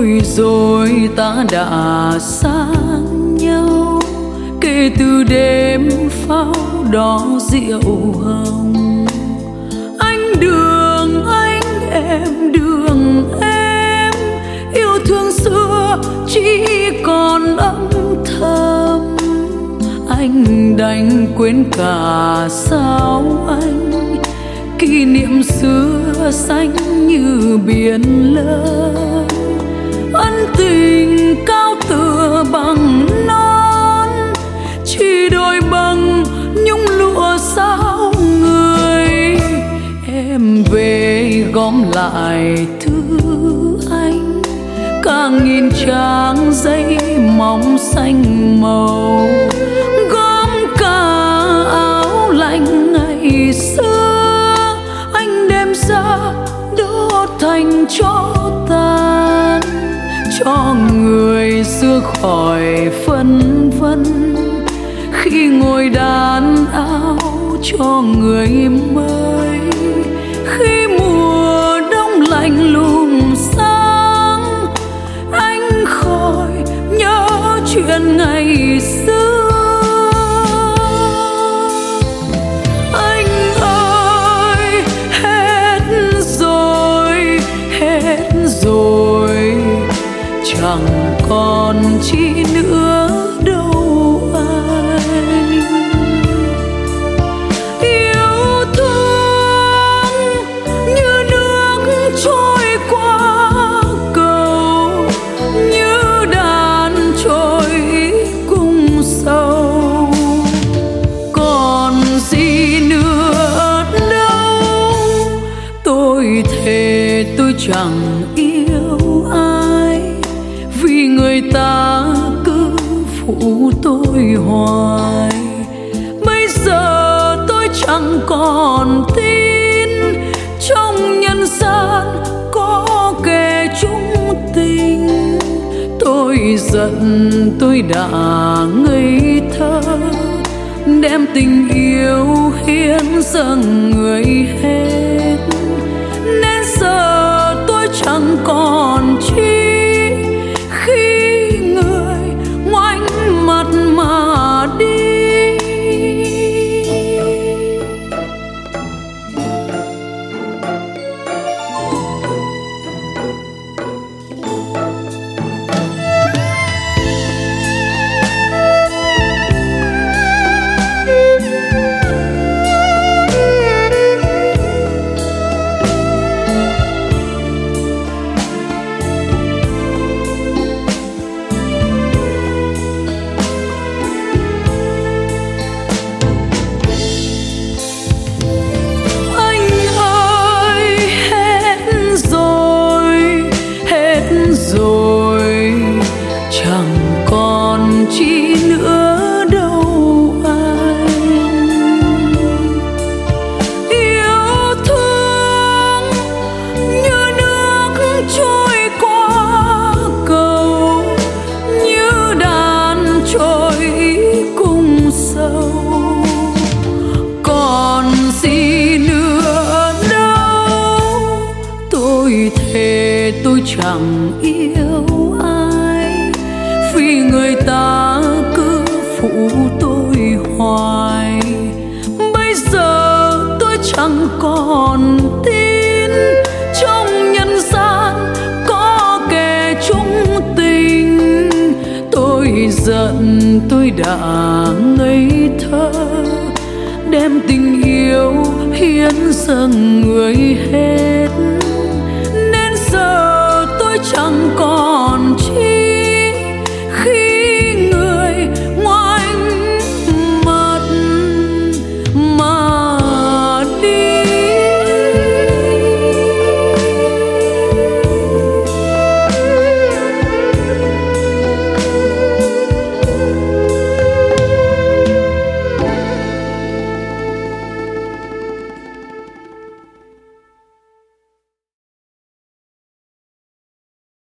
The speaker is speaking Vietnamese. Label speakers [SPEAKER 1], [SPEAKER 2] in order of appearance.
[SPEAKER 1] thôi rồi ta đã xa nhau, kể từ đêm pháo đỏ rượu hồng. Anh đường anh em đường em, yêu thương xưa chỉ còn âm thầm. Anh đành quên cả sao anh, kỷ niệm xưa xanh như biển lớn. Ân tình cao tựa bằng non, chỉ đôi bằng nhung lụa sao người. Em về gom lại thư anh, cả nghìn trang giấy mỏng xanh màu, gom cả áo lạnh ngày xưa anh đem ra đốt thành tro tàn, cho người xưa khỏi phân vân khi ngồi đàn áo cho người mới. Khi mùa đông lạnh lùng sáng, anh khỏi nhớ chuyện ngày xưa. Anh ơi hết rồi, chẳng còn chi nữa đâu anh. Yêu thương như nước trôi qua cầu, như đàn trôi cùng sâu. Còn gì nữa đâu, tôi thề tôi chẳng yêu ai, vì người ta cứ phụ tôi hoài. Bây giờ tôi chẳng còn tin trong nhân gian có kẻ chung tình. Tôi giận tôi đã ngây thơ, đem tình yêu hiến dâng người hết. Nên giờ tôi chẳng còn chi khi người ngoảnh mặt mà đi. Rồi chẳng còn chi nữa đâu anh. Yêu thương như nước trôi qua cầu, như đàn trôi cùng sâu. Còn gì nữa đâu, tôi thề tôi chẳng yêu ai, vì người ta cứ phụ tôi hoài. Bây giờ tôi chẳng còn tin trong nhân gian có kẻ chung tình. Tôi giận tôi đã ngây thơ, đem tình yêu hiến dâng người hết. Nên giờ tôi chẳng còn